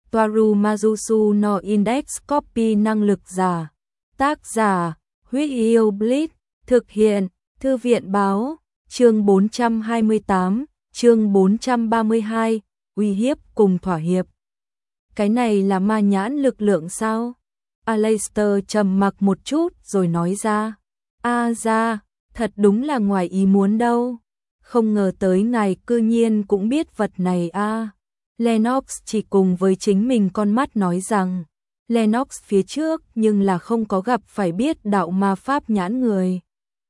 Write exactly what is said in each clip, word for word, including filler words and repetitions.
Toaru Majusu no Index Copy năng lực giả. Tác giả, Huyết Yêu Blitz, thực hiện, Thư viện báo, chương bốn trăm hai mươi tám, chương bốn trăm ba mươi hai, uy hiếp cùng thỏa hiệp. Cái này là ma nhãn lực lượng sao? Aleister trầm mặc một chút rồi nói ra. A à ra, thật đúng là ngoài ý muốn đâu. Không ngờ tới ngài cư nhiên cũng biết vật này a. À. Lennox chỉ cùng với chính mình con mắt nói rằng, Lennox phía trước nhưng là không có gặp phải biết đạo ma pháp nhãn người.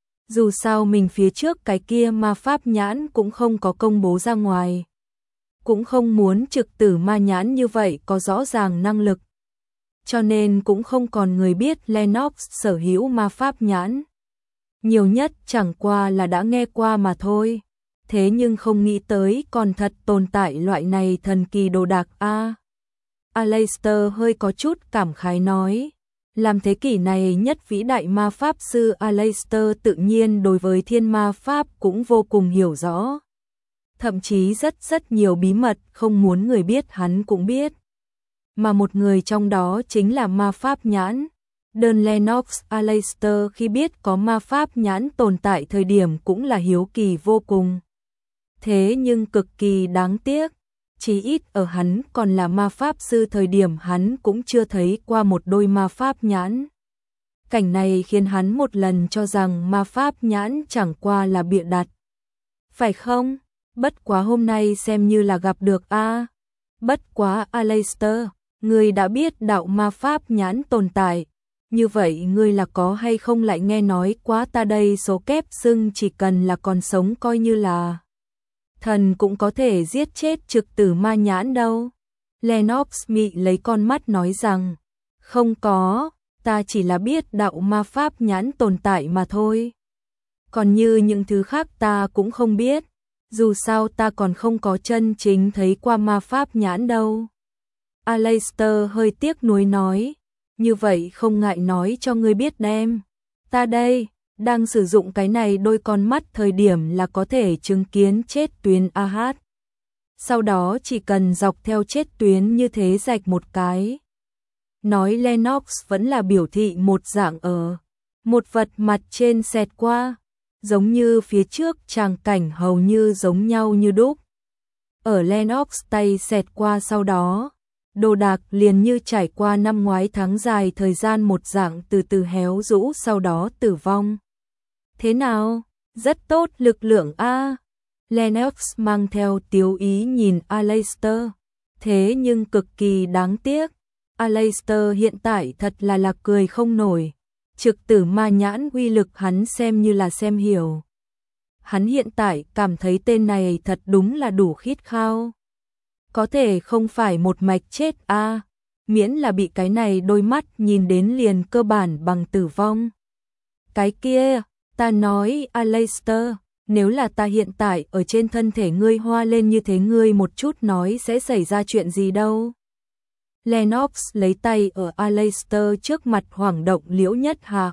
Dù sao mình phía trước cái kia ma pháp nhãn cũng không có công bố ra ngoài. Cũng không muốn trực tử ma nhãn như vậy có rõ ràng năng lực. Cho nên cũng không còn người biết Lennox sở hữu ma pháp nhãn. Nhiều nhất chẳng qua là đã nghe qua mà thôi. Thế nhưng không nghĩ tới còn thật tồn tại loại này thần kỳ đồ đạc a. À. Aleister hơi có chút cảm khái nói. Làm thế kỷ này nhất vĩ đại ma pháp sư Aleister tự nhiên đối với thiên ma pháp cũng vô cùng hiểu rõ. Thậm chí rất rất nhiều bí mật không muốn người biết hắn cũng biết. Mà một người trong đó chính là ma pháp nhãn. Đơn Lennox Aleister khi biết có ma pháp nhãn tồn tại thời điểm cũng là hiếu kỳ vô cùng. Thế nhưng cực kỳ đáng tiếc, chỉ ít ở hắn còn là ma pháp sư thời điểm hắn cũng chưa thấy qua một đôi ma pháp nhãn. Cảnh này khiến hắn một lần cho rằng ma pháp nhãn chẳng qua là bịa đặt. Phải không? Bất quá hôm nay xem như là gặp được a. À. Bất quá Aleister, ngươi đã biết đạo ma pháp nhãn tồn tại. Như vậy ngươi là có hay không lại nghe nói quá ta đây số kép xưng chỉ cần là còn sống coi như là thần cũng có thể giết chết trực tử ma nhãn đâu. Lennox mị lấy con mắt nói rằng, không có, ta chỉ là biết đạo ma pháp nhãn tồn tại mà thôi. Còn như những thứ khác ta cũng không biết, dù sao ta còn không có chân chính thấy qua ma pháp nhãn đâu. Aleister hơi tiếc nuối nói, như vậy không ngại nói cho ngươi biết đem. Ta đây, đang sử dụng cái này đôi con mắt thời điểm là có thể chứng kiến chết tuyến a hát. Sau đó chỉ cần dọc theo chết tuyến như thế rạch một cái. Nói Lennox vẫn là biểu thị một dạng ở. Một vật mặt trên xẹt qua. Giống như phía trước tràng cảnh hầu như giống nhau như đúc. Ở Lennox tay xẹt qua sau đó. Đồ đạc liền như trải qua năm ngoái tháng dài thời gian một dạng từ từ héo rũ sau đó tử vong. Thế nào? Rất tốt lực lượng a. Lennox mang theo tiếu ý nhìn Aleister. Thế nhưng cực kỳ đáng tiếc. Aleister hiện tại thật là là cười không nổi. Trực tử ma nhãn uy lực hắn xem như là xem hiểu. Hắn hiện tại cảm thấy tên này thật đúng là đủ khít khao. Có thể không phải một mạch chết a, à, miễn là bị cái này đôi mắt nhìn đến liền cơ bản bằng tử vong. Cái kia, ta nói Aleister, nếu là ta hiện tại ở trên thân thể ngươi hoa lên như thế ngươi một chút nói sẽ xảy ra chuyện gì đâu. Lennox lấy tay ở Aleister trước mặt hoảng động liễu nhất hạ.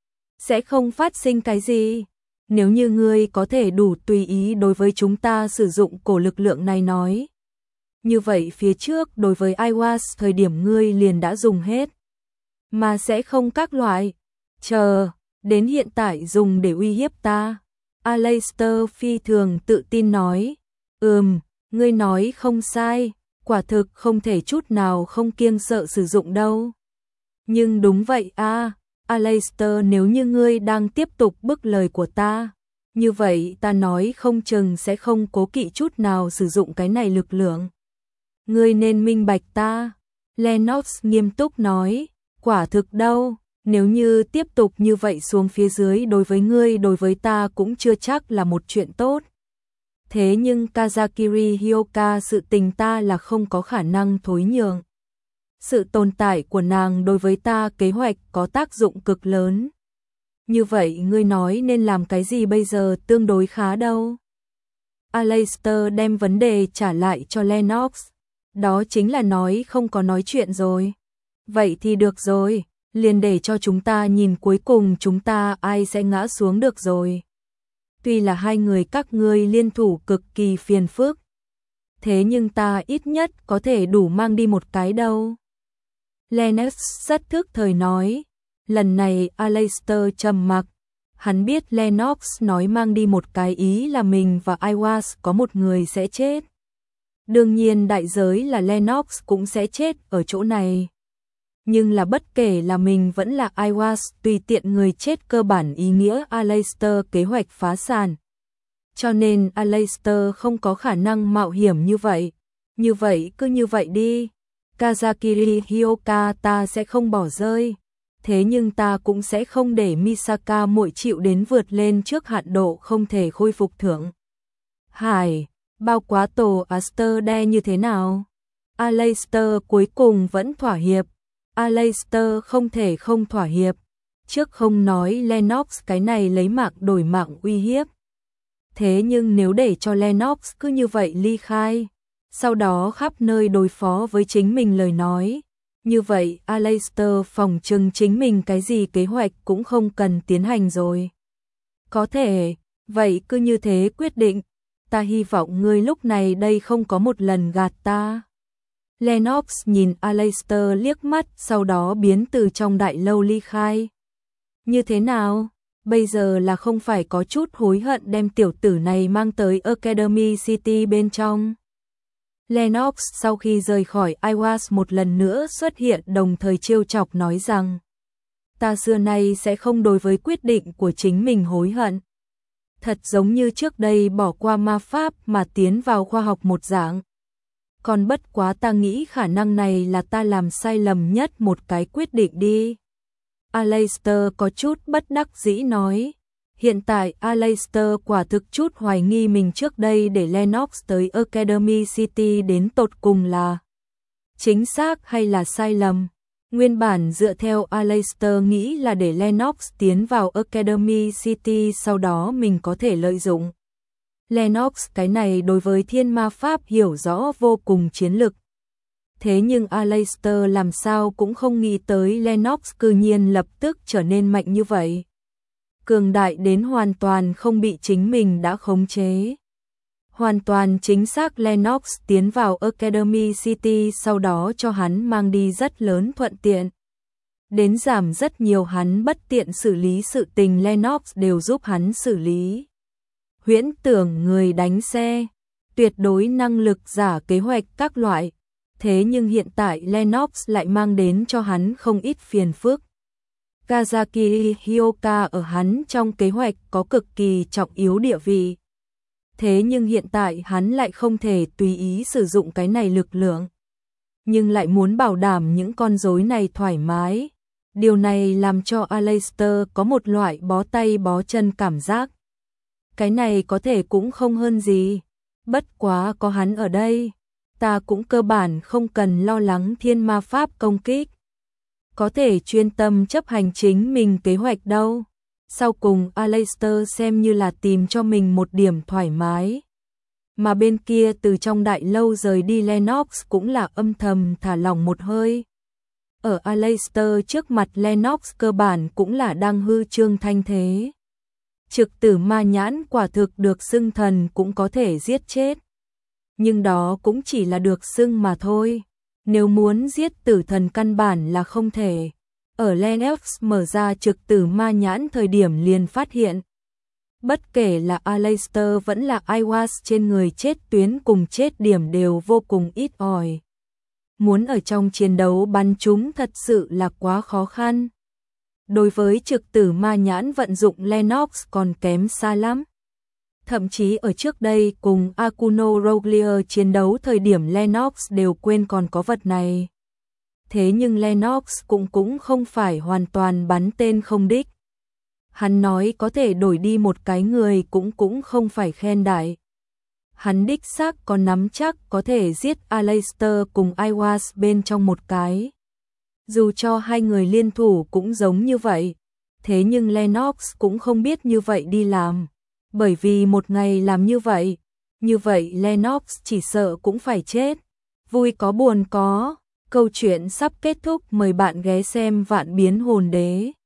Sẽ không phát sinh cái gì. Nếu như ngươi có thể đủ tùy ý đối với chúng ta sử dụng cổ lực lượng này nói. Như vậy phía trước đối với Aiwas thời điểm ngươi liền đã dùng hết. Mà sẽ không các loại. Chờ, đến hiện tại dùng để uy hiếp ta. Aleister phi thường tự tin nói. Ừm, ngươi nói không sai. Quả thực không thể chút nào không kiêng sợ sử dụng đâu. Nhưng đúng vậy a, à, Aleister nếu như ngươi đang tiếp tục bức lời của ta. Như vậy ta nói không chừng sẽ không cố kỵ chút nào sử dụng cái này lực lượng. Ngươi nên minh bạch ta. Lennox nghiêm túc nói. Quả thực đâu, nếu như tiếp tục như vậy xuống phía dưới đối với ngươi đối với ta cũng chưa chắc là một chuyện tốt. Thế nhưng Kazakiri Hyoka sự tình ta là không có khả năng thối nhường. Sự tồn tại của nàng đối với ta kế hoạch có tác dụng cực lớn. Như vậy ngươi nói nên làm cái gì bây giờ tương đối khá đâu. Aleister đem vấn đề trả lại cho Lennox. Đó chính là nói không có nói chuyện rồi. Vậy thì được rồi, liền để cho chúng ta nhìn cuối cùng chúng ta ai sẽ ngã xuống được rồi. Tuy là hai người các ngươi liên thủ cực kỳ phiền phức. thế nhưng ta ít nhất có thể đủ mang đi một cái đâu. Lennox rất thức thời nói. Lần này Aleister trầm mặc. Hắn biết Lennox nói mang đi một cái ý là mình và Iwas có một người sẽ chết. Đương nhiên đại giới là Lennox cũng sẽ chết ở chỗ này. Nhưng là bất kể là mình vẫn là Iwas, tùy tiện người chết cơ bản ý nghĩa Aleister kế hoạch phá sản. Cho nên Aleister không có khả năng mạo hiểm như vậy. Như vậy cứ như vậy đi. Kazakiri Hyoka ta sẽ không bỏ rơi. Thế nhưng ta cũng sẽ không để Misaka muội chịu đến vượt lên trước hạn độ không thể khôi phục thưởng. Hải, bao quá tổ Aster đe như thế nào? Aleister cuối cùng vẫn thỏa hiệp. Aleister không thể không thỏa hiệp. Trước không nói Lennox cái này lấy mạng đổi mạng uy hiếp. Thế nhưng nếu để cho Lennox cứ như vậy ly khai, sau đó khắp nơi đối phó với chính mình lời nói, như vậy Aleister phòng trừng chính mình cái gì kế hoạch cũng không cần tiến hành rồi. Có thể, vậy cứ như thế quyết định, ta hy vọng ngươi lúc này đây không có một lần gạt ta. Lennox nhìn Aleister liếc mắt, sau đó biến từ trong đại lâu ly khai. Như thế nào? Bây giờ là không phải có chút hối hận đem tiểu tử này mang tới Academy City bên trong. Lennox sau khi rời khỏi Iwas một lần nữa xuất hiện đồng thời trêu chọc nói rằng ta xưa nay sẽ không đối với quyết định của chính mình hối hận. Thật giống như trước đây bỏ qua ma pháp mà tiến vào khoa học một dạng. Còn bất quá ta nghĩ khả năng này là ta làm sai lầm nhất một cái quyết định đi. Aleister có chút bất đắc dĩ nói. Hiện tại Aleister quả thực chút hoài nghi mình trước đây để Lennox tới Academy City đến tột cùng là chính xác hay là sai lầm. Nguyên bản dựa theo Aleister nghĩ là để Lennox tiến vào Academy City, sau đó mình có thể lợi dụng. Lennox cái này đối với thiên ma pháp hiểu rõ vô cùng chiến lực. Thế nhưng Aleister làm sao cũng không nghĩ tới Lennox cư nhiên lập tức trở nên mạnh như vậy. Cường đại đến hoàn toàn không bị chính mình đã khống chế. Hoàn toàn chính xác Lennox tiến vào Academy City sau đó cho hắn mang đi rất lớn thuận tiện. Đến giảm rất nhiều hắn bất tiện xử lý sự tình Lennox đều giúp hắn xử lý. Huyễn tưởng người đánh xe, tuyệt đối năng lực giả kế hoạch các loại. Thế nhưng hiện tại Lennox lại mang đến cho hắn không ít phiền phức. Kazaki Hyoka ở hắn trong kế hoạch có cực kỳ trọng yếu địa vị. Thế nhưng hiện tại hắn lại không thể tùy ý sử dụng cái này lực lượng. Nhưng lại muốn bảo đảm những con rối này thoải mái. Điều này làm cho Aleister có một loại bó tay bó chân cảm giác. Cái này có thể cũng không hơn gì. Bất quá có hắn ở đây, ta cũng cơ bản không cần lo lắng thiên ma pháp công kích. Có thể chuyên tâm chấp hành chính mình kế hoạch đâu. Sau cùng Aleister xem như là tìm cho mình một điểm thoải mái. Mà bên kia từ trong đại lâu rời đi Lennox cũng là âm thầm thả lỏng một hơi. Ở Aleister trước mặt Lennox cơ bản cũng là đang hư trương thanh thế. Trực tử ma nhãn quả thực được xưng thần cũng có thể giết chết. Nhưng đó cũng chỉ là được xưng mà thôi. Nếu muốn giết tử thần căn bản là không thể. Ở Lennox mở ra trực tử ma nhãn thời điểm liền phát hiện. Bất kể là Aleister vẫn là Iwas trên người chết tuyến cùng chết điểm đều vô cùng ít ỏi. Muốn ở trong chiến đấu bắn chúng thật sự là quá khó khăn. Đối với trực tử ma nhãn vận dụng Lennox còn kém xa lắm. Thậm chí ở trước đây cùng Akuno Roglier chiến đấu thời điểm Lennox đều quên còn có vật này. Thế nhưng Lennox cũng cũng không phải hoàn toàn bắn tên không đích. Hắn nói có thể đổi đi một cái người cũng cũng không phải khen đại. Hắn đích xác có nắm chắc có thể giết Aleister cùng Iwas bên trong một cái. Dù cho hai người liên thủ cũng giống như vậy. Thế nhưng Lennox cũng không biết như vậy đi làm. Bởi vì một ngày làm như vậy, như vậy Lennox chỉ sợ cũng phải chết. Vui có buồn có, câu chuyện sắp kết thúc, mời bạn ghé xem Vạn Biến Hồn Đế.